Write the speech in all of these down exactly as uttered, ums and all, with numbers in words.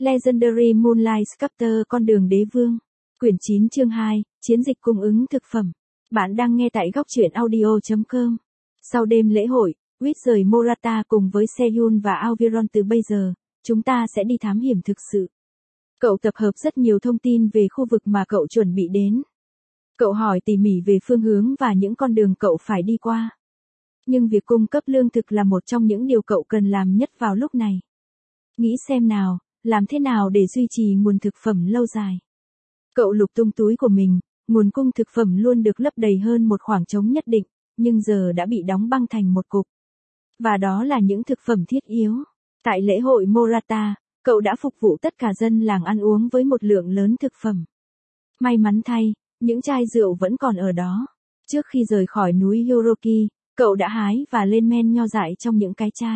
Legendary Moonlight Sculptor con đường đế vương. Quyển chín chương hai, chiến dịch cung ứng thực phẩm. Bạn đang nghe tại góc truyện audio chấm com. Sau đêm lễ hội, Wit rời Morata cùng với Seyun và Alviron từ bây giờ, chúng ta sẽ đi thám hiểm thực sự. Cậu tập hợp rất nhiều thông tin về khu vực mà cậu chuẩn bị đến. Cậu hỏi tỉ mỉ về phương hướng và những con đường cậu phải đi qua. Nhưng việc cung cấp lương thực là một trong những điều cậu cần làm nhất vào lúc này. Nghĩ xem nào, làm thế nào để duy trì nguồn thực phẩm lâu dài. Cậu lục tung túi của mình, nguồn cung thực phẩm luôn được lấp đầy hơn một khoảng trống nhất định, nhưng giờ đã bị đóng băng thành một cục. Và đó là những thực phẩm thiết yếu. Tại lễ hội Morata, cậu đã phục vụ tất cả dân làng ăn uống với một lượng lớn thực phẩm. May mắn thay, những chai rượu vẫn còn ở đó. Trước khi rời khỏi núi Yoroki, cậu đã hái và lên men nho dại trong những cái chai.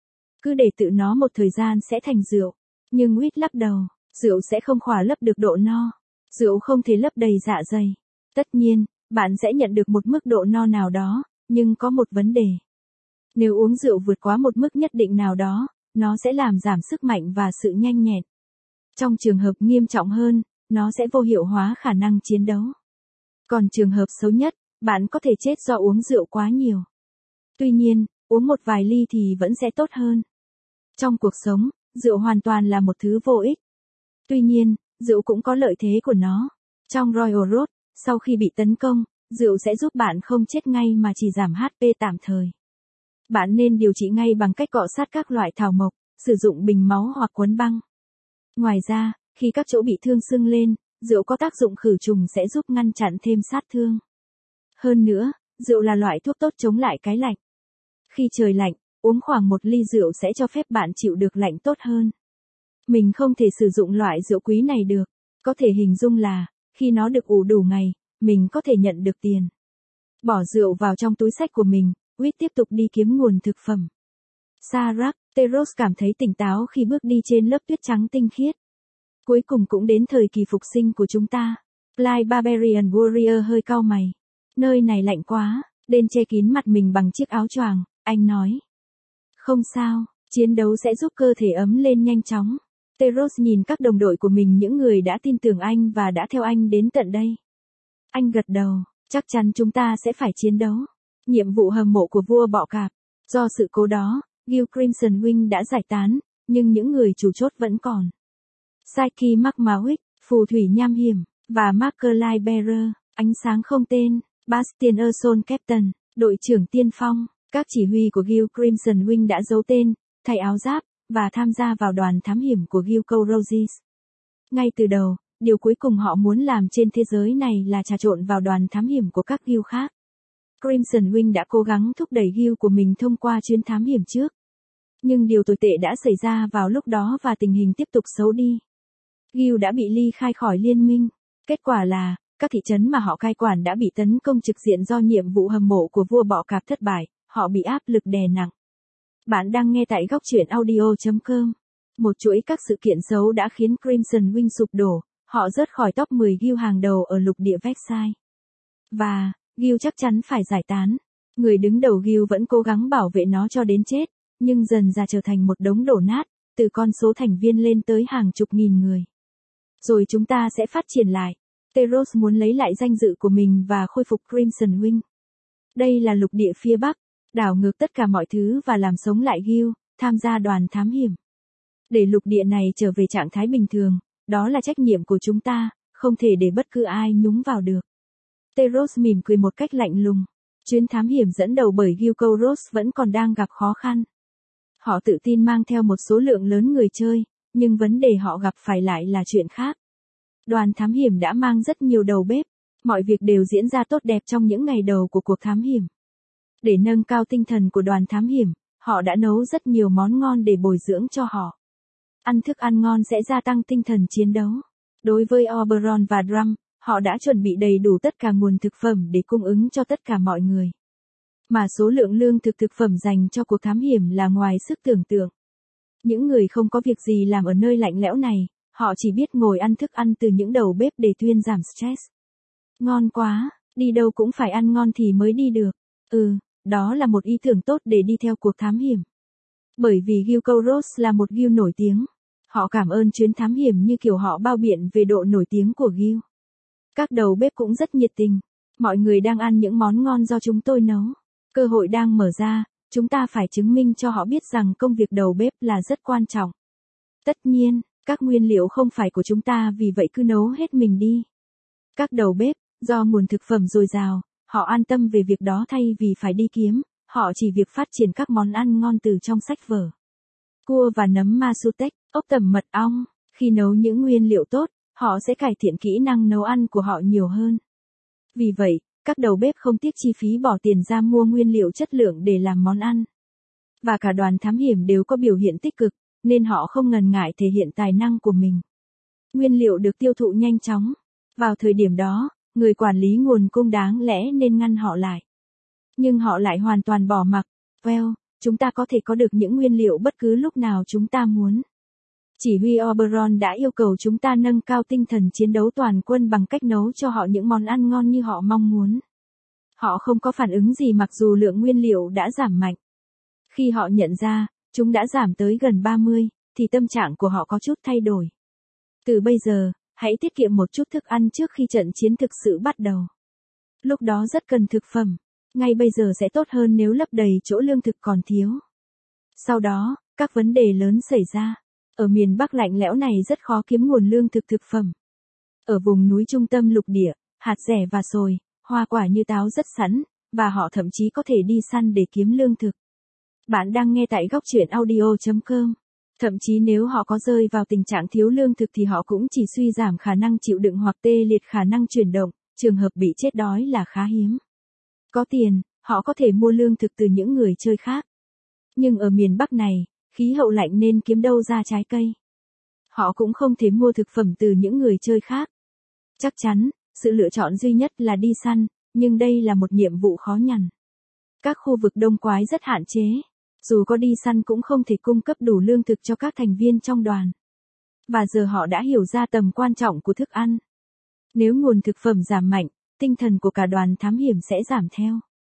Cứ để tự nó một thời gian sẽ thành rượu. Nhưng Wit lắc đầu, rượu sẽ không khỏa lấp được độ no. Rượu không thể lấp đầy dạ dày. Tất nhiên, bạn sẽ nhận được một mức độ no nào đó, nhưng có một vấn đề. Nếu uống rượu vượt quá một mức nhất định nào đó, nó sẽ làm giảm sức mạnh và sự nhanh nhẹn. Trong trường hợp nghiêm trọng hơn, nó sẽ vô hiệu hóa khả năng chiến đấu. Còn trường hợp xấu nhất, bạn có thể chết do uống rượu quá nhiều. Tuy nhiên, uống một vài ly thì vẫn sẽ tốt hơn. Trong cuộc sống, rượu hoàn toàn là một thứ vô ích. Tuy nhiên, rượu cũng có lợi thế của nó. Trong Royal Road, sau khi bị tấn công, rượu sẽ giúp bạn không chết ngay mà chỉ giảm hát pê tạm thời. Bạn nên điều trị ngay bằng cách cọ sát các loại thảo mộc, sử dụng bình máu hoặc quấn băng. Ngoài ra, khi các chỗ bị thương sưng lên, rượu có tác dụng khử trùng sẽ giúp ngăn chặn thêm sát thương. Hơn nữa, rượu là loại thuốc tốt chống lại cái lạnh. Khi trời lạnh, uống khoảng một ly rượu sẽ cho phép bạn chịu được lạnh tốt hơn. Mình không thể sử dụng loại rượu quý này được. Có thể hình dung là, khi nó được ủ đủ ngày, mình có thể nhận được tiền. Bỏ rượu vào trong túi xách của mình, Wit tiếp tục đi kiếm nguồn thực phẩm. Sarak, Teros cảm thấy tỉnh táo khi bước đi trên lớp tuyết trắng tinh khiết. Cuối cùng cũng đến thời kỳ phục sinh của chúng ta. Fly Barbarian Warrior hơi cau mày. Nơi này lạnh quá, Den che kín mặt mình bằng chiếc áo choàng, anh nói. Không sao, chiến đấu sẽ giúp cơ thể ấm lên nhanh chóng. Teros nhìn các đồng đội của mình, những người đã tin tưởng anh và đã theo anh đến tận đây. Anh gật đầu, chắc chắn chúng ta sẽ phải chiến đấu. Nhiệm vụ hầm mộ của vua bọ cạp. Do sự cố đó, Guild Crimson Wing đã giải tán, nhưng những người chủ chốt vẫn còn. Saiki Makmawik, phù thủy nham hiểm, và Marker Lightbearer, ánh sáng không tên, Bastian Erson Captain, đội trưởng tiên phong, các chỉ huy của Guild Crimson Wing đã giấu tên, thay áo giáp, và tham gia vào đoàn thám hiểm của Guild Corozis. Ngay từ đầu, điều cuối cùng họ muốn làm trên thế giới này là trà trộn vào đoàn thám hiểm của các guild khác. Crimson Wing đã cố gắng thúc đẩy guild của mình thông qua chuyến thám hiểm trước. Nhưng điều tồi tệ đã xảy ra vào lúc đó và tình hình tiếp tục xấu đi. Guild đã bị ly khai khỏi liên minh. Kết quả là, các thị trấn mà họ cai quản đã bị tấn công trực diện do nhiệm vụ hầm mộ của vua bọ cạp thất bại, họ bị áp lực đè nặng. Bạn đang nghe tại góc truyện audio chấm com. Một chuỗi các sự kiện xấu đã khiến Crimson Wing sụp đổ, họ rớt khỏi top mười guild hàng đầu ở lục địa Vexai. Và, guild chắc chắn phải giải tán. Người đứng đầu guild vẫn cố gắng bảo vệ nó cho đến chết, nhưng dần ra trở thành một đống đổ nát, từ con số thành viên lên tới hàng chục nghìn người. Rồi chúng ta sẽ phát triển lại. Teros muốn lấy lại danh dự của mình và khôi phục Crimson Wing. Đây là lục địa phía Bắc, đảo ngược tất cả mọi thứ và làm sống lại guild, tham gia đoàn thám hiểm. Để lục địa này trở về trạng thái bình thường, đó là trách nhiệm của chúng ta, không thể để bất cứ ai nhúng vào được. Teros mỉm cười một cách lạnh lùng. Chuyến thám hiểm dẫn đầu bởi Guild Koros vẫn còn đang gặp khó khăn. Họ tự tin mang theo một số lượng lớn người chơi, nhưng vấn đề họ gặp phải lại là chuyện khác. Đoàn thám hiểm đã mang rất nhiều đầu bếp, mọi việc đều diễn ra tốt đẹp trong những ngày đầu của cuộc thám hiểm. Để nâng cao tinh thần của đoàn thám hiểm, họ đã nấu rất nhiều món ngon để bồi dưỡng cho họ. Ăn thức ăn ngon sẽ gia tăng tinh thần chiến đấu. Đối với Oberon và Drum, họ đã chuẩn bị đầy đủ tất cả nguồn thực phẩm để cung ứng cho tất cả mọi người. Mà số lượng lương thực thực phẩm dành cho cuộc thám hiểm là ngoài sức tưởng tượng. Những người không có việc gì làm ở nơi lạnh lẽo này, họ chỉ biết ngồi ăn thức ăn từ những đầu bếp để thuyên giảm stress. Ngon quá, đi đâu cũng phải ăn ngon thì mới đi được. Ừ, đó là một ý tưởng tốt để đi theo cuộc thám hiểm. Bởi vì Guild Koros là một guild nổi tiếng. Họ cảm ơn chuyến thám hiểm như kiểu họ bao biện về độ nổi tiếng của Gil. Các đầu bếp cũng rất nhiệt tình. Mọi người đang ăn những món ngon do chúng tôi nấu. Cơ hội đang mở ra, chúng ta phải chứng minh cho họ biết rằng công việc đầu bếp là rất quan trọng. Tất nhiên, các nguyên liệu không phải của chúng ta, vì vậy cứ nấu hết mình đi. Các đầu bếp, do nguồn thực phẩm dồi dào, họ an tâm về việc đó thay vì phải đi kiếm, họ chỉ việc phát triển các món ăn ngon từ trong sách vở. Cua và nấm Masutech, ốc tẩm mật ong, khi nấu những nguyên liệu tốt, họ sẽ cải thiện kỹ năng nấu ăn của họ nhiều hơn. Vì vậy, các đầu bếp không tiếc chi phí bỏ tiền ra mua nguyên liệu chất lượng để làm món ăn. Và cả đoàn thám hiểm đều có biểu hiện tích cực, nên họ không ngần ngại thể hiện tài năng của mình. Nguyên liệu được tiêu thụ nhanh chóng. Vào thời điểm đó, người quản lý nguồn cung đáng lẽ nên ngăn họ lại. Nhưng họ lại hoàn toàn bỏ mặc. Well, chúng ta có thể có được những nguyên liệu bất cứ lúc nào chúng ta muốn. Chỉ huy Oberon đã yêu cầu chúng ta nâng cao tinh thần chiến đấu toàn quân bằng cách nấu cho họ những món ăn ngon như họ mong muốn. Họ không có phản ứng gì mặc dù lượng nguyên liệu đã giảm mạnh. Khi họ nhận ra, chúng đã giảm tới gần ba mươi, thì tâm trạng của họ có chút thay đổi. Từ bây giờ, hãy tiết kiệm một chút thức ăn trước khi trận chiến thực sự bắt đầu. Lúc đó rất cần thực phẩm. Ngay bây giờ sẽ tốt hơn nếu lấp đầy chỗ lương thực còn thiếu. Sau đó, các vấn đề lớn xảy ra. Ở miền Bắc lạnh lẽo này rất khó kiếm nguồn lương thực thực phẩm. Ở vùng núi trung tâm lục địa, hạt rẻ và sồi, hoa quả như táo rất sẵn, và họ thậm chí có thể đi săn để kiếm lương thực. Bạn đang nghe tại góc truyện audio chấm com. Thậm chí nếu họ có rơi vào tình trạng thiếu lương thực thì họ cũng chỉ suy giảm khả năng chịu đựng hoặc tê liệt khả năng chuyển động, trường hợp bị chết đói là khá hiếm. Có tiền, họ có thể mua lương thực từ những người chơi khác. Nhưng ở miền Bắc này, khí hậu lạnh nên kiếm đâu ra trái cây. Họ cũng không thể mua thực phẩm từ những người chơi khác. Chắc chắn, sự lựa chọn duy nhất là đi săn, nhưng đây là một nhiệm vụ khó nhằn. Các khu vực đông quái rất hạn chế. Dù có đi săn cũng không thể cung cấp đủ lương thực cho các thành viên trong đoàn. Và giờ họ đã hiểu ra tầm quan trọng của thức ăn. Nếu nguồn thực phẩm giảm mạnh, tinh thần của cả đoàn thám hiểm sẽ giảm theo.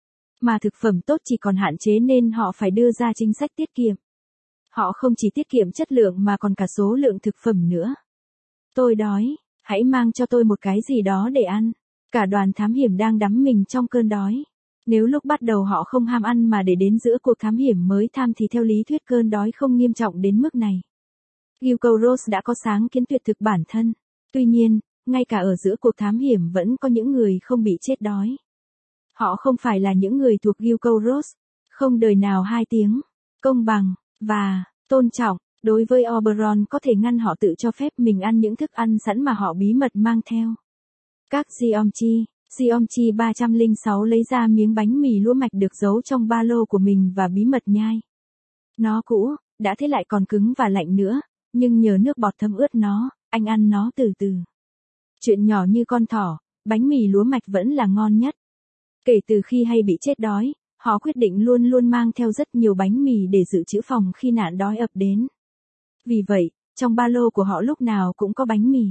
Mà thực phẩm tốt chỉ còn hạn chế nên họ phải đưa ra chính sách tiết kiệm. Họ không chỉ tiết kiệm chất lượng mà còn cả số lượng thực phẩm nữa. Tôi đói, hãy mang cho tôi một cái gì đó để ăn. Cả đoàn thám hiểm đang đắm mình trong cơn đói. Nếu lúc bắt đầu họ không ham ăn mà để đến giữa cuộc thám hiểm mới tham thì theo lý thuyết cơn đói không nghiêm trọng đến mức này. Gilgamesh đã có sáng kiến tuyệt thực bản thân. Tuy nhiên, ngay cả ở giữa cuộc thám hiểm vẫn có những người không bị chết đói. Họ không phải là những người thuộc Gilgamesh. Không đời nào hai tiếng, công bằng, và tôn trọng. Đối với Oberon có thể ngăn họ tự cho phép mình ăn những thức ăn sẵn mà họ bí mật mang theo. Các Giomchi, Giomchi ba trăm lẻ sáu lấy ra miếng bánh mì lúa mạch được giấu trong ba lô của mình và bí mật nhai. Nó cũ, đã thế lại còn cứng và lạnh nữa, nhưng nhờ nước bọt thấm ướt nó, anh ăn nó từ từ. Chuyện nhỏ như con thỏ, bánh mì lúa mạch vẫn là ngon nhất. Kể từ khi hay bị chết đói, họ quyết định luôn luôn mang theo rất nhiều bánh mì để dự trữ phòng khi nạn đói ập đến. Vì vậy, trong ba lô của họ lúc nào cũng có bánh mì.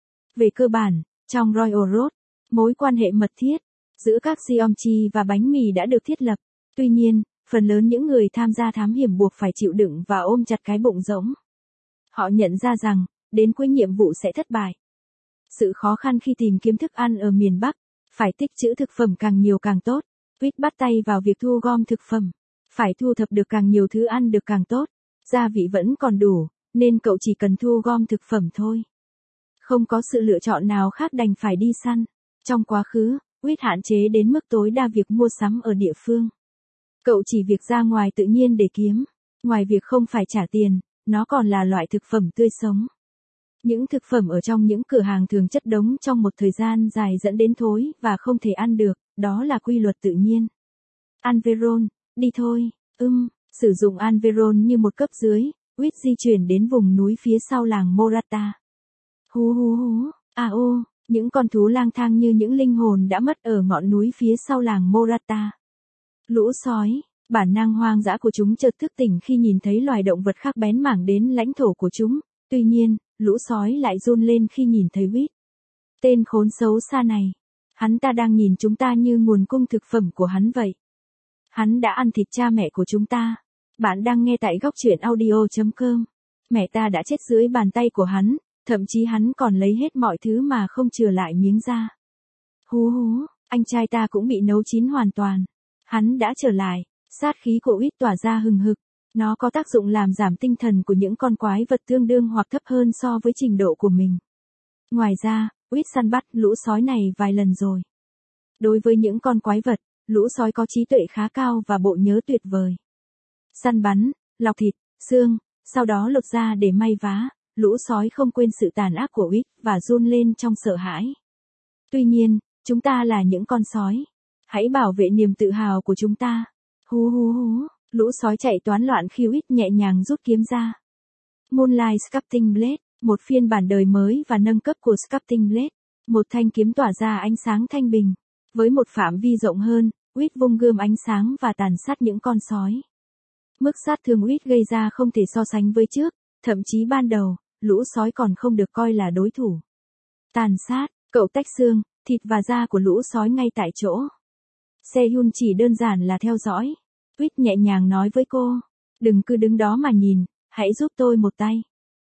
Về cơ bản, trong Royal Road, mối quan hệ mật thiết giữa các Giomchi và bánh mì đã được thiết lập. Tuy nhiên, phần lớn những người tham gia thám hiểm buộc phải chịu đựng và ôm chặt cái bụng rỗng. Họ nhận ra rằng, đến cuối nhiệm vụ sẽ thất bại. Sự khó khăn khi tìm kiếm thức ăn ở miền Bắc, phải tích trữ thực phẩm càng nhiều càng tốt. Reed bắt tay vào việc thu gom thực phẩm. Phải thu thập được càng nhiều thứ ăn được càng tốt. Gia vị vẫn còn đủ, nên cậu chỉ cần thu gom thực phẩm thôi. Không có sự lựa chọn nào khác đành phải đi săn. Trong quá khứ, Reed hạn chế đến mức tối đa việc mua sắm ở địa phương. Cậu chỉ việc ra ngoài tự nhiên để kiếm. Ngoài việc không phải trả tiền, nó còn là loại thực phẩm tươi sống. Những thực phẩm ở trong những cửa hàng thường chất đống trong một thời gian dài dẫn đến thối và không thể ăn được, đó là quy luật tự nhiên. Anveron, đi thôi, ưm, sử dụng Anveron như một cấp dưới, Reed di chuyển đến vùng núi phía sau làng Morata. Hú hú hú, à ô, những con thú lang thang như những linh hồn đã mất ở ngọn núi phía sau làng Morata. Lũ sói, bản năng hoang dã của chúng chợt thức tỉnh khi nhìn thấy loài động vật khác bén mảng đến lãnh thổ của chúng. Tuy nhiên, lũ sói lại run lên khi nhìn thấy Reed. Tên khốn xấu xa này. Hắn ta đang nhìn chúng ta như nguồn cung thực phẩm của hắn vậy. Hắn đã ăn thịt cha mẹ của chúng ta. Bạn đang nghe tại góc truyện audio chấm com. Mẹ ta đã chết dưới bàn tay của hắn, thậm chí hắn còn lấy hết mọi thứ mà không chừa lại miếng da. Hú hú, anh trai ta cũng bị nấu chín hoàn toàn. Hắn đã trở lại, sát khí của Uýt tỏa ra hừng hực. Nó có tác dụng làm giảm tinh thần của những con quái vật tương đương hoặc thấp hơn so với trình độ của mình. Ngoài ra, Uýt săn bắt lũ sói này vài lần rồi. Đối với những con quái vật, lũ sói có trí tuệ khá cao và bộ nhớ tuyệt vời. Săn bắn, lọc thịt, xương, sau đó lột ra để may vá, lũ sói không quên sự tàn ác của Uýt và run lên trong sợ hãi. Tuy nhiên, chúng ta là những con sói. Hãy bảo vệ niềm tự hào của chúng ta. Hú hú hú, lũ sói chạy toán loạn khi Uýt nhẹ nhàng rút kiếm ra. Moonlight Sculpting Blade, một phiên bản đời mới và nâng cấp của Sculpting Blade. Một thanh kiếm tỏa ra ánh sáng thanh bình. Với một phạm vi rộng hơn, Uýt vung gươm ánh sáng và tàn sát những con sói. Mức sát thương Uýt gây ra không thể so sánh với trước, thậm chí ban đầu, lũ sói còn không được coi là đối thủ. Tàn sát, cậu tách xương, thịt và da của lũ sói ngay tại chỗ. Sehun chỉ đơn giản là theo dõi. Uýt nhẹ nhàng nói với cô, đừng cứ đứng đó mà nhìn, hãy giúp tôi một tay.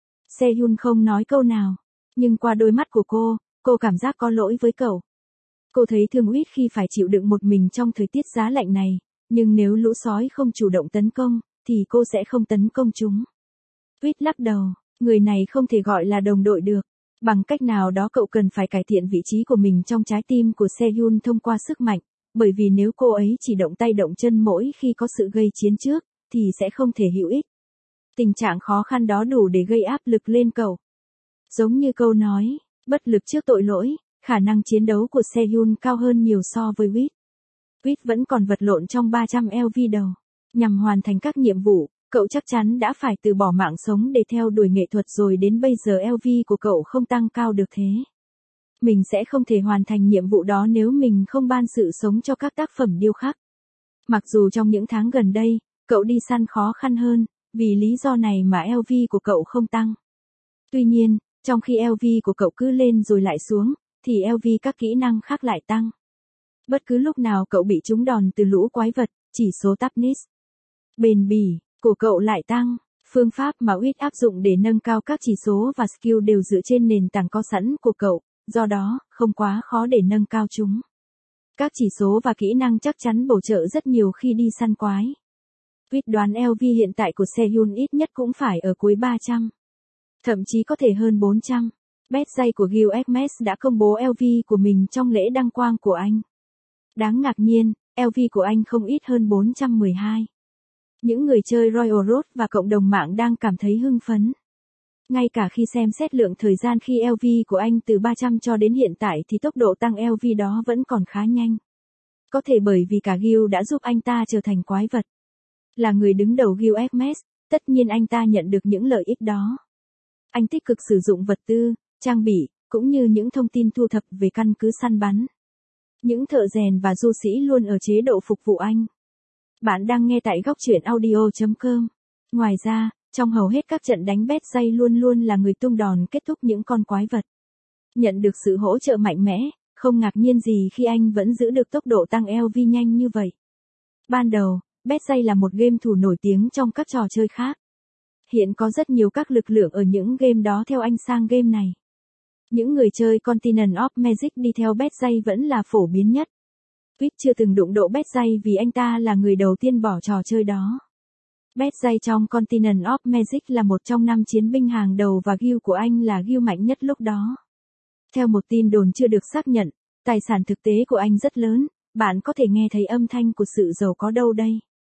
Sehun không nói câu nào, nhưng qua đôi mắt của cô, cô cảm giác có lỗi với cậu. Cô thấy thương Uýt khi phải chịu đựng một mình trong thời tiết giá lạnh này, nhưng nếu lũ sói không chủ động tấn công, thì cô sẽ không tấn công chúng. Uýt lắc đầu, người này không thể gọi là đồng đội được. Bằng cách nào đó cậu cần phải cải thiện vị trí của mình trong trái tim của Sehun thông qua sức mạnh, bởi vì nếu cô ấy chỉ động tay động chân mỗi khi có sự gây chiến trước, thì sẽ không thể hữu ích. Tình trạng khó khăn đó đủ để gây áp lực lên cậu. Giống như câu nói, bất lực trước tội lỗi, khả năng chiến đấu của Sehun cao hơn nhiều so với Uýt. Uýt vẫn còn vật lộn trong ba trăm L V đầu. Nhằm hoàn thành các nhiệm vụ, cậu chắc chắn đã phải từ bỏ mạng sống để theo đuổi nghệ thuật rồi đến bây giờ L V của cậu không tăng cao được thế. Mình sẽ không thể hoàn thành nhiệm vụ đó nếu mình không ban sự sống cho các tác phẩm điêu khắc. Mặc dù trong những tháng gần đây, cậu đi săn khó khăn hơn, vì lý do này mà L V của cậu không tăng. Tuy nhiên, trong khi L V của cậu cứ lên rồi lại xuống, thì L V các kỹ năng khác lại tăng. Bất cứ lúc nào cậu bị trúng đòn từ lũ quái vật, chỉ số toughness, bền bỉ của cậu lại tăng. Phương pháp mà Uýt áp dụng để nâng cao các chỉ số và skill đều dựa trên nền tảng có sẵn của cậu, do đó, không quá khó để nâng cao chúng. Các chỉ số và kỹ năng chắc chắn bổ trợ rất nhiều khi đi săn quái. Uýt đoán L V hiện tại của Sehun ít nhất cũng phải ở cuối ba trăm. Thậm chí có thể hơn bốn trăm. Birthday của Gil Egmes đã công bố L V của mình trong lễ đăng quang của anh. Đáng ngạc nhiên, L V của anh không ít hơn bốn trăm mười hai. Những người chơi Royal Road và cộng đồng mạng đang cảm thấy hưng phấn. Ngay cả khi xem xét lượng thời gian khi L V của anh từ ba trăm cho đến hiện tại thì tốc độ tăng L V đó vẫn còn khá nhanh. Có thể bởi vì cả Gil đã giúp anh ta trở thành quái vật. Là người đứng đầu Gil Egmes, tất nhiên anh ta nhận được những lợi ích đó. Anh tích cực sử dụng vật tư, trang bị, cũng như những thông tin thu thập về căn cứ săn bắn. Những thợ rèn và du sĩ luôn ở chế độ phục vụ anh. Bạn đang nghe tại góc truyện audio chấm com. Ngoài ra, trong hầu hết các trận đánh Birthday luôn luôn là người tung đòn kết thúc những con quái vật. Nhận được sự hỗ trợ mạnh mẽ, không ngạc nhiên gì khi anh vẫn giữ được tốc độ tăng L V nhanh như vậy. Ban đầu, Birthday là một game thủ nổi tiếng trong các trò chơi khác. Hiện có rất nhiều các lực lượng ở những game đó theo anh sang game này. Những người chơi Continent of Magic đi theo Birthday vẫn là phổ biến nhất. Uýt chưa từng đụng độ Birthday vì anh ta là người đầu tiên bỏ trò chơi đó. Birthday trong Continent of Magic là một trong năm chiến binh hàng đầu và guild của anh là guild mạnh nhất lúc đó. Theo một tin đồn chưa được xác nhận, tài sản thực tế của anh rất lớn, bạn có thể nghe thấy âm thanh của sự giàu có đâu đây.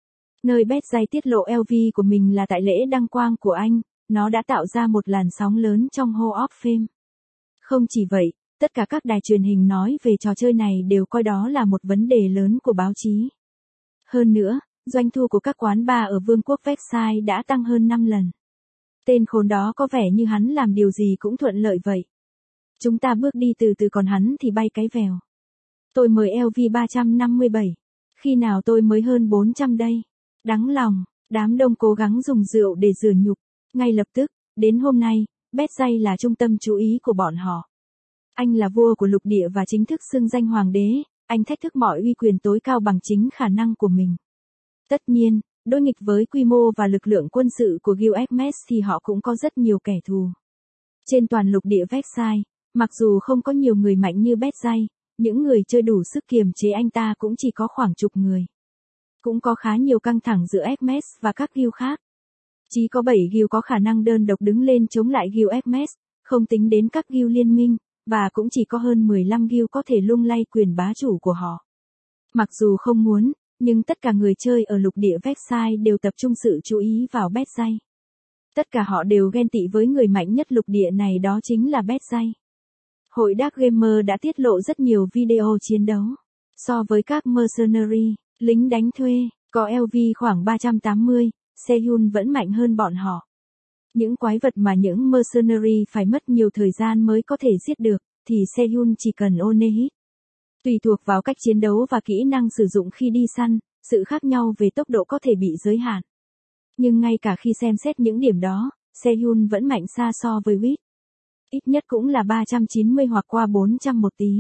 Nơi Birthday tiết lộ L V của mình là tại lễ đăng quang của anh, nó đã tạo ra một làn sóng lớn trong Hall of Fame. Không chỉ vậy, tất cả các đài truyền hình nói về trò chơi này đều coi đó là một vấn đề lớn của báo chí. Hơn nữa, doanh thu của các quán bar ở Vương quốc Versailles đã tăng hơn năm lần. Tên khốn đó có vẻ như hắn làm điều gì cũng thuận lợi vậy. Chúng ta bước đi từ từ còn hắn thì bay cái vèo. Tôi mới L V ba trăm năm mươi bảy. Khi nào tôi mới hơn bốn trăm đây? Đáng lòng, đám đông cố gắng dùng rượu để rửa nhục. Ngay lập tức, đến hôm nay, Birthday là trung tâm chú ý của bọn họ. Anh là vua của lục địa và chính thức xưng danh hoàng đế, anh thách thức mọi uy quyền tối cao bằng chính khả năng của mình. Tất nhiên, Đối nghịch với quy mô và lực lượng quân sự của Gilgamesh thì họ cũng có rất nhiều kẻ thù. Trên toàn lục địa Vexai, mặc dù không có nhiều người mạnh như Bethzai, những người chơi đủ sức kiềm chế anh ta cũng chỉ có khoảng chục người. Cũng có khá nhiều căng thẳng giữa Hermes và các guild khác. Chỉ có bảy guild có khả năng đơn độc đứng lên chống lại guild Hermes, không tính đến các guild liên minh, và cũng chỉ có hơn mười lăm guild có thể lung lay quyền bá chủ của họ. Mặc dù không muốn, nhưng tất cả người chơi ở lục địa Vexai đều tập trung sự chú ý vào Bethzai. Tất cả họ đều ghen tị với người mạnh nhất lục địa này, đó chính là Bethzai. Hội Dark Gamer đã tiết lộ rất nhiều video chiến đấu. So với các mercenary, lính đánh thuê, có lờ vê khoảng ba trăm tám mươi, Sehun vẫn mạnh hơn bọn họ. Những quái vật mà những mercenary phải mất nhiều thời gian mới có thể giết được, thì Sehun chỉ cần Onehit. Tùy thuộc vào cách chiến đấu và kỹ năng sử dụng khi đi săn, sự khác nhau về tốc độ có thể bị giới hạn. Nhưng ngay cả khi xem xét những điểm đó, Sehun vẫn mạnh xa so với Wit. Ít nhất cũng là ba trăm chín mươi hoặc qua bốn trăm một tí.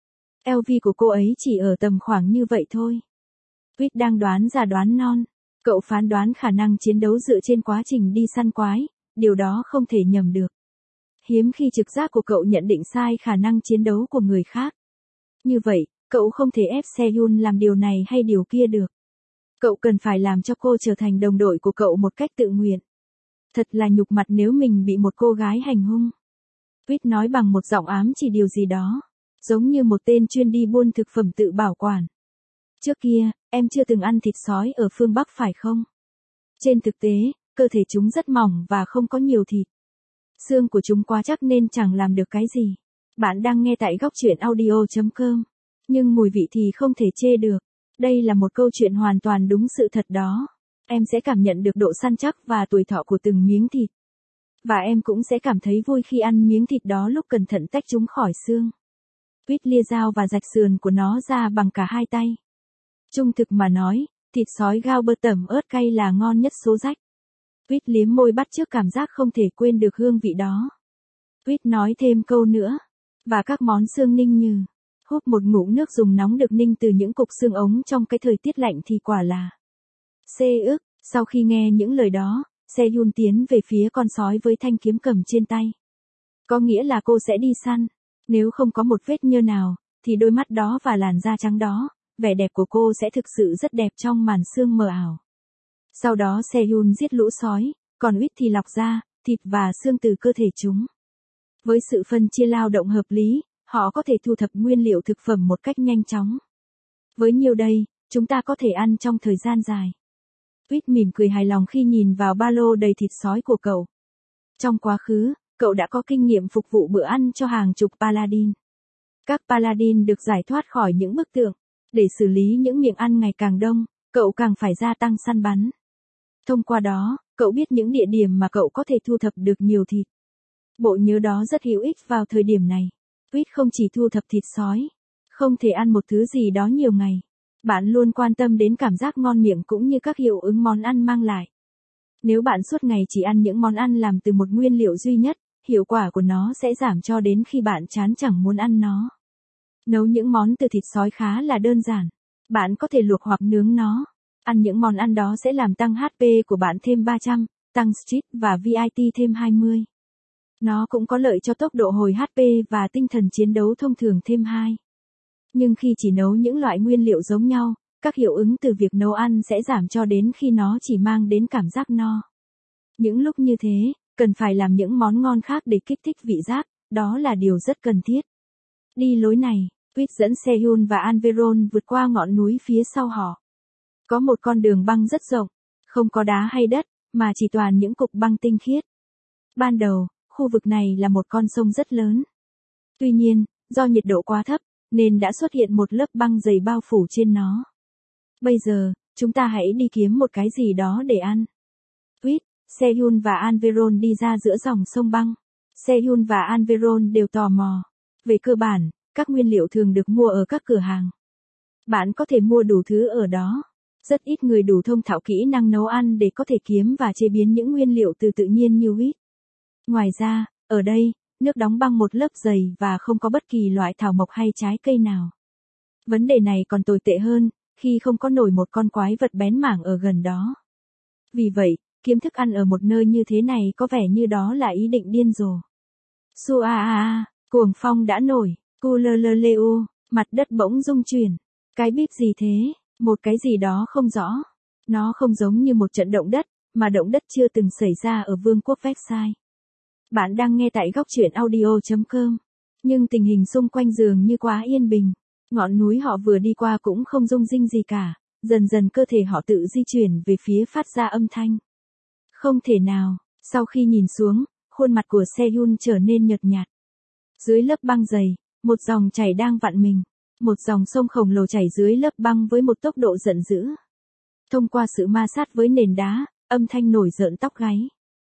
lờ vê của cô ấy chỉ ở tầm khoảng như vậy thôi. Wit đang đoán giả đoán non. Cậu phán đoán khả năng chiến đấu dựa trên quá trình đi săn quái, điều đó không thể nhầm được. Hiếm khi trực giác của cậu nhận định sai khả năng chiến đấu của người khác. Như vậy, cậu không thể ép Sehun làm điều này hay điều kia được. Cậu cần phải làm cho cô trở thành đồng đội của cậu một cách tự nguyện. Thật là nhục mặt nếu mình bị một cô gái hành hung. Wit nói bằng một giọng ám chỉ điều gì đó, giống như một tên chuyên đi buôn thực phẩm tự bảo quản. Trước kia, em chưa từng ăn thịt sói ở phương Bắc phải không? Trên thực tế, cơ thể chúng rất mỏng và không có nhiều thịt. Xương của chúng quá chắc nên chẳng làm được cái gì. Bạn đang nghe tại góc truyện audio chấm com. Nhưng mùi vị thì không thể chê được. Đây là một câu chuyện hoàn toàn đúng sự thật đó. Em sẽ cảm nhận được độ săn chắc và tuổi thọ của từng miếng thịt. Và em cũng sẽ cảm thấy vui khi ăn miếng thịt đó lúc cẩn thận tách chúng khỏi xương. Wit lia dao và rạch sườn của nó ra bằng cả hai tay. Trung thực mà nói, thịt sói gao bơ tẩm ớt cay là ngon nhất số rách. Wit liếm môi bắt chước cảm giác không thể quên được hương vị đó. Wit nói thêm câu nữa. Và các món xương ninh như, húp một ngụm nước dùng nóng được ninh từ những cục xương ống trong cái thời tiết lạnh thì quả là xê ức. Sau khi nghe những lời đó, Sehun tiến về phía con sói với thanh kiếm cầm trên tay. Có nghĩa là cô sẽ đi săn. Nếu không có một vết nhơ nào, thì đôi mắt đó và làn da trắng đó, vẻ đẹp của cô sẽ thực sự rất đẹp trong màn sương mờ ảo. Sau đó Sehun giết lũ sói, còn Wit thì lọc da, thịt và xương từ cơ thể chúng. Với sự phân chia lao động hợp lý, họ có thể thu thập nguyên liệu thực phẩm một cách nhanh chóng. Với nhiều đây, chúng ta có thể ăn trong thời gian dài. Wit mỉm cười hài lòng khi nhìn vào ba lô đầy thịt sói của cậu. Trong quá khứ, cậu đã có kinh nghiệm phục vụ bữa ăn cho hàng chục paladin. Các paladin được giải thoát khỏi những bức tượng. Để xử lý những miệng ăn ngày càng đông, cậu càng phải gia tăng săn bắn. Thông qua đó, cậu biết những địa điểm mà cậu có thể thu thập được nhiều thịt. Bộ nhớ đó rất hữu ích vào thời điểm này. Wit không chỉ thu thập thịt sói, không thể ăn một thứ gì đó nhiều ngày. Bạn luôn quan tâm đến cảm giác ngon miệng cũng như các hiệu ứng món ăn mang lại. Nếu bạn suốt ngày chỉ ăn những món ăn làm từ một nguyên liệu duy nhất, hiệu quả của nó sẽ giảm cho đến khi bạn chán chẳng muốn ăn nó. Nấu những món từ thịt sói khá là đơn giản. Bạn có thể luộc hoặc nướng nó. Ăn những món ăn đó sẽ làm tăng hát pê của bạn thêm ba trăm, tăng streak và vê i tê thêm hai mươi. Nó cũng có lợi cho tốc độ hồi hát pê và tinh thần chiến đấu thông thường thêm hai. Nhưng khi chỉ nấu những loại nguyên liệu giống nhau, các hiệu ứng từ việc nấu ăn sẽ giảm cho đến khi nó chỉ mang đến cảm giác no. Những lúc như thế, cần phải làm những món ngon khác để kích thích vị giác, đó là điều rất cần thiết. Đi lối này, Wit dẫn Sehun và Anveron vượt qua ngọn núi phía sau họ. Có một con đường băng rất rộng, không có đá hay đất, mà chỉ toàn những cục băng tinh khiết. Ban đầu, khu vực này là một con sông rất lớn. Tuy nhiên, do nhiệt độ quá thấp, nên đã xuất hiện một lớp băng dày bao phủ trên nó. Bây giờ, chúng ta hãy đi kiếm một cái gì đó để ăn. Wit, Sehun và Anveron đi ra giữa dòng sông băng. Sehun và Anveron đều tò mò. Về cơ bản, các nguyên liệu thường được mua ở các cửa hàng. Bạn có thể mua đủ thứ ở đó. Rất ít người đủ thông thạo kỹ năng nấu ăn để có thể kiếm và chế biến những nguyên liệu từ tự nhiên như Wit. Ngoài ra, ở đây, nước đóng băng một lớp dày và không có bất kỳ loại thảo mộc hay trái cây nào. Vấn đề này còn tồi tệ hơn, khi không có nổi một con quái vật bén mảng ở gần đó. Vì vậy, kiếm thức ăn ở một nơi như thế này có vẻ như đó là ý định điên rồ. Su a a a, cuồng phong đã nổi, cu lơ lơ lê u, mặt đất bỗng rung chuyển. Cái bíp gì thế, một cái gì đó không rõ. Nó không giống như một trận động đất, mà động đất chưa từng xảy ra ở vương quốc Versailles. Bạn đang nghe tại góc truyện audio.com. Nhưng tình hình xung quanh dường như quá yên bình. Ngọn núi họ vừa đi qua cũng không rung rinh gì cả. Dần dần cơ thể họ tự di chuyển về phía phát ra âm thanh. Không thể nào, sau khi nhìn xuống, khuôn mặt của Sehun trở nên nhợt nhạt. Dưới lớp băng dày, một dòng chảy đang vặn mình. Một dòng sông khổng lồ chảy dưới lớp băng với một tốc độ giận dữ. Thông qua sự ma sát với nền đá, âm thanh nổi rợn tóc gáy.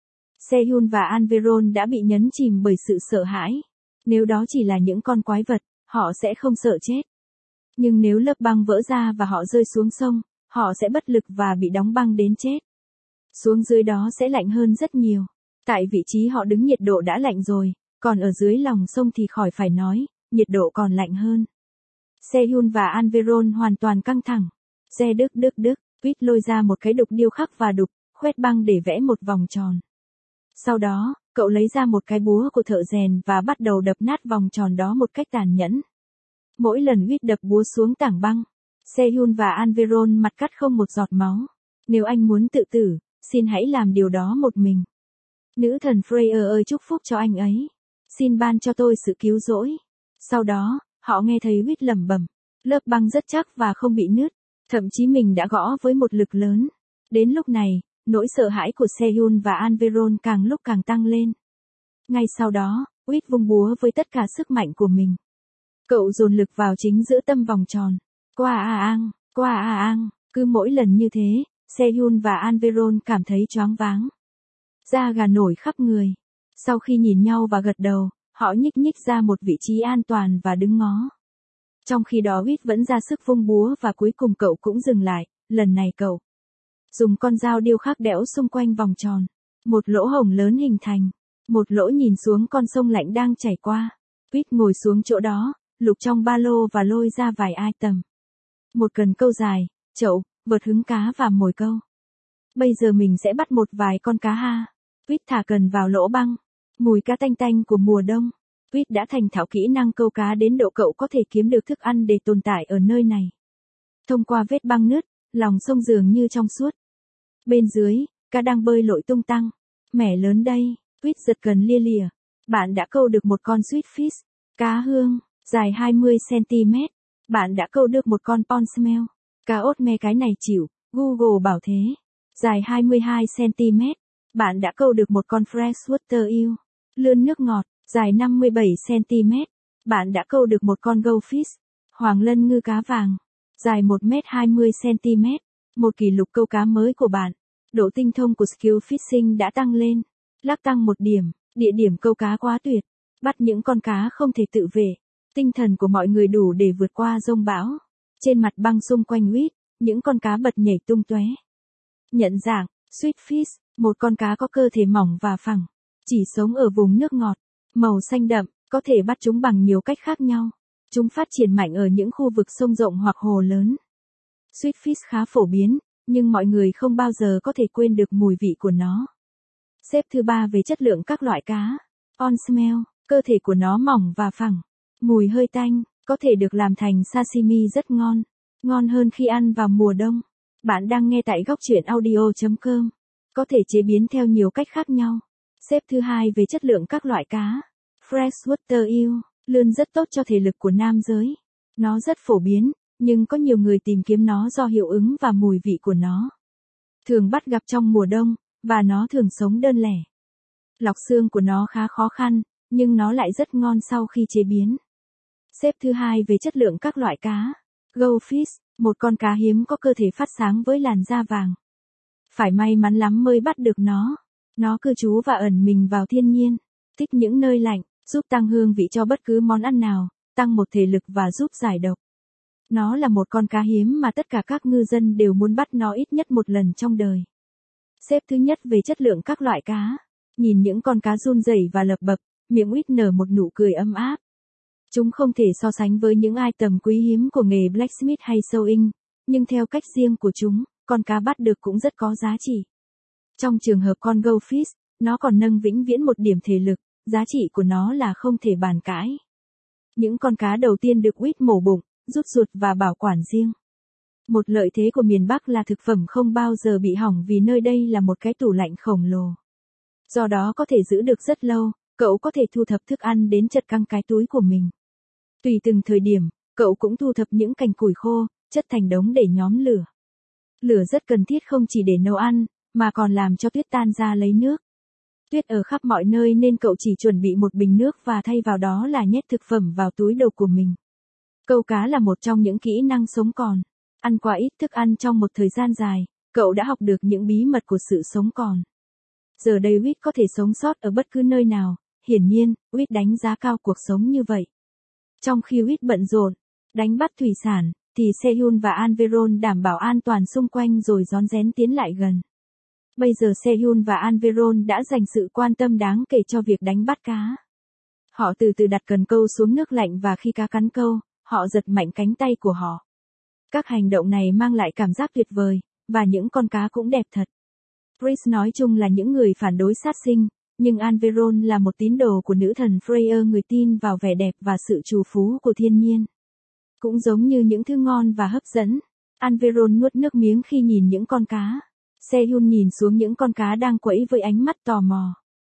Sehun và Anveron đã bị nhấn chìm bởi sự sợ hãi. Nếu đó chỉ là những con quái vật, họ sẽ không sợ chết. Nhưng nếu lớp băng vỡ ra và họ rơi xuống sông, họ sẽ bất lực và bị đóng băng đến chết. Xuống dưới đó sẽ lạnh hơn rất nhiều. Tại vị trí họ đứng nhiệt độ đã lạnh rồi, còn ở dưới lòng sông thì khỏi phải nói, nhiệt độ còn lạnh hơn. Sehun và Anveron hoàn toàn căng thẳng. Xe đức đức đức, Quýt lôi ra một cái đục điêu khắc và đục, khoét băng để vẽ một vòng tròn. Sau đó, cậu lấy ra một cái búa của thợ rèn và bắt đầu đập nát vòng tròn đó một cách tàn nhẫn. Mỗi lần Quýt đập búa xuống tảng băng, Sehun và Anveron mặt cắt không một giọt máu. Nếu anh muốn tự tử, xin hãy làm điều đó một mình. Nữ thần Freya ơi chúc phúc cho anh ấy. Xin ban cho tôi sự cứu rỗi. Sau đó, họ nghe thấy Quýt lẩm bẩm. Lớp băng rất chắc và không bị nứt. Thậm chí mình đã gõ với một lực lớn. Đến lúc này, nỗi sợ hãi của Sehun và Anveron càng lúc càng tăng lên. Ngay sau đó, Quýt vung búa với tất cả sức mạnh của mình. Cậu dồn lực vào chính giữa tâm vòng tròn. Qua a ang, qua a ang, cứ mỗi lần như thế, Sehun và Anveron cảm thấy choáng váng. Da gà nổi khắp người. Sau khi nhìn nhau và gật đầu, họ nhích nhích ra một vị trí an toàn và đứng ngó. Trong khi đó Quýt vẫn ra sức vung búa và cuối cùng cậu cũng dừng lại, lần này cậu dùng con dao điêu khắc đẽo xung quanh vòng tròn. Một lỗ hổng lớn hình thành. Một lỗ nhìn xuống con sông lạnh đang chảy qua. Quýt ngồi xuống chỗ đó, lục trong ba lô và lôi ra vài item. Một cần câu dài, chậu, vợt hứng cá và mồi câu. Bây giờ mình sẽ bắt một vài con cá ha. Quýt thả cần vào lỗ băng. Mùi cá tanh tanh của mùa đông. Quýt đã thành thạo kỹ năng câu cá đến độ cậu có thể kiếm được thức ăn để tồn tại ở nơi này. Thông qua vết băng nứt, lòng sông dường như trong suốt. Bên dưới, cá đang bơi lội tung tăng. Mẻ lớn đây, Quýt giật cần lia lịa. Bạn đã câu được một con sweet fish, cá hương, dài hai mươi xăng-ti-mét. Bạn đã câu được một con pond smell, cá ốt me cái này chịu, Google bảo thế. Dài hai mươi hai xăng-ti-mét. Bạn đã câu được một con freshwater eel, lươn nước ngọt, dài năm mươi bảy xăng-ti-mét. Bạn đã câu được một con goldfish, hoàng lân ngư cá vàng, dài một mét hai mươi xăng-ti-mét. Một kỷ lục câu cá mới của bạn. Độ tinh thông của skill fishing đã tăng lên. Lắc tăng một điểm, địa điểm câu cá quá tuyệt. Bắt những con cá không thể tự vệ. Tinh thần của mọi người đủ để vượt qua dông bão. Trên mặt băng xung quanh Quýt, những con cá bật nhảy tung tóe. Nhận dạng, sweet fish, một con cá có cơ thể mỏng và phẳng. Chỉ sống ở vùng nước ngọt, màu xanh đậm, có thể bắt chúng bằng nhiều cách khác nhau. Chúng phát triển mạnh ở những khu vực sông rộng hoặc hồ lớn. Sweet fish khá phổ biến, nhưng mọi người không bao giờ có thể quên được mùi vị của nó. Xếp thứ ba về chất lượng các loại cá. On smell, cơ thể của nó mỏng và phẳng. Mùi hơi tanh, có thể được làm thành sashimi rất ngon. Ngon hơn khi ăn vào mùa đông. Bạn đang nghe tại góc truyện audio.com. Có thể chế biến theo nhiều cách khác nhau. Xếp thứ hai về chất lượng các loại cá. Freshwater eel, lươn rất tốt cho thể lực của nam giới. Nó rất phổ biến, nhưng có nhiều người tìm kiếm nó do hiệu ứng và mùi vị của nó. Thường bắt gặp trong mùa đông, và nó thường sống đơn lẻ. Lọc xương của nó khá khó khăn, nhưng nó lại rất ngon sau khi chế biến. Xếp thứ hai về chất lượng các loại cá. Goldfish, một con cá hiếm có cơ thể phát sáng với làn da vàng. Phải may mắn lắm mới bắt được nó. Nó cư trú và ẩn mình vào thiên nhiên, thích những nơi lạnh, giúp tăng hương vị cho bất cứ món ăn nào, tăng một thể lực và giúp giải độc. Nó là một con cá hiếm mà tất cả các ngư dân đều muốn bắt nó ít nhất một lần trong đời. Xếp thứ nhất về chất lượng các loại cá. Nhìn những con cá run rẩy và lập bập, miệng Quýt nở một nụ cười ấm áp. Chúng không thể so sánh với những item quý hiếm của nghề blacksmith hay sewing, nhưng theo cách riêng của chúng, con cá bắt được cũng rất có giá trị. Trong trường hợp con Goldfish, nó còn nâng vĩnh viễn một điểm thể lực, giá trị của nó là không thể bàn cãi. Những con cá đầu tiên được Whit mổ bụng, rút ruột và bảo quản riêng. Một lợi thế của miền Bắc là thực phẩm không bao giờ bị hỏng vì nơi đây là một cái tủ lạnh khổng lồ. Do đó có thể giữ được rất lâu, cậu có thể thu thập thức ăn đến chật căng cái túi của mình. Tùy từng thời điểm, cậu cũng thu thập những cành củi khô, chất thành đống để nhóm lửa. Lửa rất cần thiết không chỉ để nấu ăn, mà còn làm cho tuyết tan ra lấy nước. Tuyết ở khắp mọi nơi nên cậu chỉ chuẩn bị một bình nước và thay vào đó là nhét thực phẩm vào túi đồ của mình. Câu cá là một trong những kỹ năng sống còn. Ăn quá ít thức ăn trong một thời gian dài, cậu đã học được những bí mật của sự sống còn. Giờ đây Whit có thể sống sót ở bất cứ nơi nào, hiển nhiên, Whit đánh giá cao cuộc sống như vậy. Trong khi Whit bận rộn, đánh bắt thủy sản, thì Sehun và Anveron đảm bảo an toàn xung quanh rồi rón rén tiến lại gần. Bây giờ Sehun và Anveron đã dành sự quan tâm đáng kể cho việc đánh bắt cá. Họ từ từ đặt cần câu xuống nước lạnh và khi cá cắn câu, họ giật mạnh cánh tay của họ. Các hành động này mang lại cảm giác tuyệt vời, và những con cá cũng đẹp thật. Chris nói chung là những người phản đối sát sinh, nhưng Anveron là một tín đồ của nữ thần Freya, người tin vào vẻ đẹp và sự trù phú của thiên nhiên. Cũng giống như những thứ ngon và hấp dẫn, Anveron nuốt nước miếng khi nhìn những con cá. Sehun nhìn xuống những con cá đang quẫy với ánh mắt tò mò.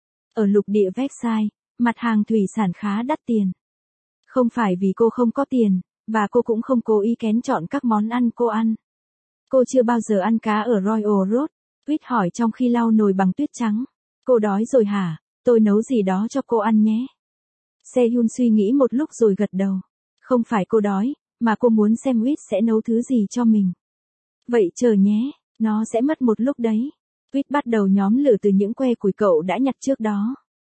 Ở lục địa Versailles, mặt hàng thủy sản khá đắt tiền. Không phải vì cô không có tiền, và cô cũng không cố ý kén chọn các món ăn cô ăn. Cô chưa bao giờ ăn cá ở Royal Road, Whit hỏi trong khi lau nồi bằng tuyết trắng. Cô đói rồi hả? Tôi nấu gì đó cho cô ăn nhé. Sehun suy nghĩ một lúc rồi gật đầu. Không phải cô đói, mà cô muốn xem Whit sẽ nấu thứ gì cho mình. Vậy chờ nhé, nó sẽ mất một lúc đấy. Whit bắt đầu nhóm lửa từ những que củi cậu đã nhặt trước đó.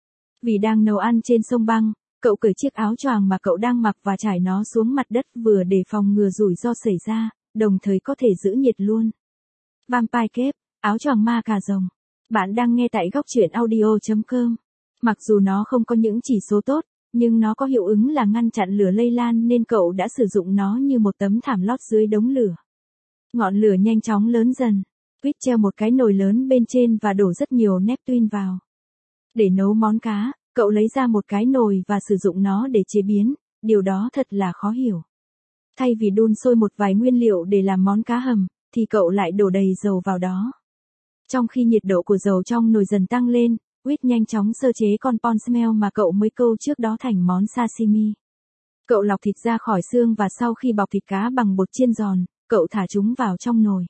Vì đang nấu ăn trên sông băng, cậu cởi chiếc áo choàng mà cậu đang mặc và trải nó xuống mặt đất vừa để phòng ngừa rủi ro xảy ra, đồng thời có thể giữ nhiệt luôn. Vampire Cape, áo choàng ma cà rồng. Bạn đang nghe tại góc truyện audio chấm com. Mặc dù nó không có những chỉ số tốt, nhưng nó có hiệu ứng là ngăn chặn lửa lây lan nên cậu đã sử dụng nó như một tấm thảm lót dưới đống lửa. Ngọn lửa nhanh chóng lớn dần. Whit treo một cái nồi lớn bên trên và đổ rất nhiều Neptune vào. Để nấu món cá, cậu lấy ra một cái nồi và sử dụng nó để chế biến, điều đó thật là khó hiểu. Thay vì đun sôi một vài nguyên liệu để làm món cá hầm, thì cậu lại đổ đầy dầu vào đó. Trong khi nhiệt độ của dầu trong nồi dần tăng lên, Whit nhanh chóng sơ chế con ponsmel mà cậu mới câu trước đó thành món sashimi. Cậu lọc thịt ra khỏi xương và sau khi bọc thịt cá bằng bột chiên giòn, cậu thả chúng vào trong nồi.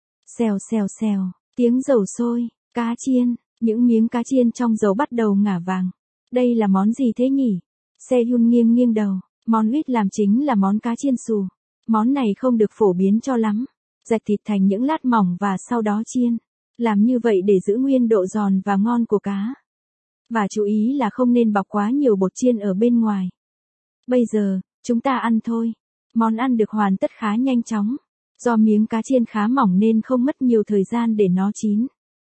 Xèo xèo xèo, tiếng dầu sôi, cá chiên, những miếng cá chiên trong dầu bắt đầu ngả vàng. Đây là món gì thế nhỉ? Sehun nghiêng nghiêng đầu, món Whit làm chính là món cá chiên xù. Món này không được phổ biến cho lắm. Rạch thịt thành những lát mỏng và sau đó chiên. Làm như vậy để giữ nguyên độ giòn và ngon của cá. Và chú ý là không nên bọc quá nhiều bột chiên ở bên ngoài. Bây giờ, chúng ta ăn thôi. Món ăn được hoàn tất khá nhanh chóng. Do miếng cá chiên khá mỏng nên không mất nhiều thời gian để nó chín.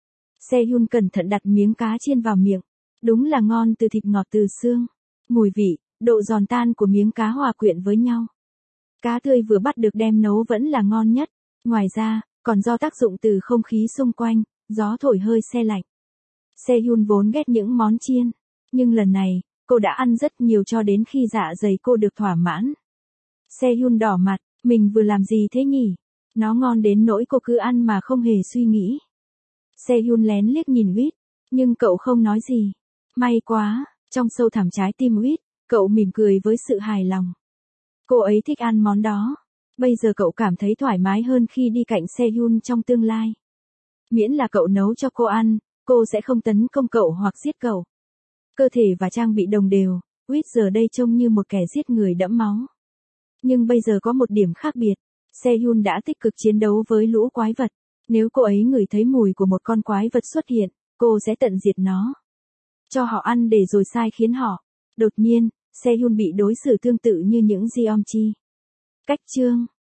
Sehun cẩn thận đặt miếng cá chiên vào miệng. Đúng là ngon từ thịt ngọt từ xương. Mùi vị, độ giòn tan của miếng cá hòa quyện với nhau. Cá tươi vừa bắt được đem nấu vẫn là ngon nhất. Ngoài ra, còn do tác dụng từ không khí xung quanh, gió thổi hơi se lạnh. Sehun vốn ghét những món chiên. Nhưng lần này, cô đã ăn rất nhiều cho đến khi dạ dày cô được thỏa mãn. Sehun đỏ mặt, mình vừa làm gì thế nhỉ? Nó ngon đến nỗi cô cứ ăn mà không hề suy nghĩ. Sehun lén liếc nhìn Whit, nhưng cậu không nói gì. May quá, trong sâu thẳm trái tim Whit, cậu mỉm cười với sự hài lòng. Cô ấy thích ăn món đó. Bây giờ cậu cảm thấy thoải mái hơn khi đi cạnh Sehun trong tương lai. Miễn là cậu nấu cho cô ăn, cô sẽ không tấn công cậu hoặc giết cậu. Cơ thể và trang bị đồng đều, Whit giờ đây trông như một kẻ giết người đẫm máu. Nhưng bây giờ có một điểm khác biệt. Sehun đã tích cực chiến đấu với lũ quái vật. Nếu cô ấy ngửi thấy mùi của một con quái vật xuất hiện, cô sẽ tận diệt nó. Cho họ ăn để rồi sai khiến họ. Đột nhiên, Sehun bị đối xử tương tự như những Jeomchi. Cách chương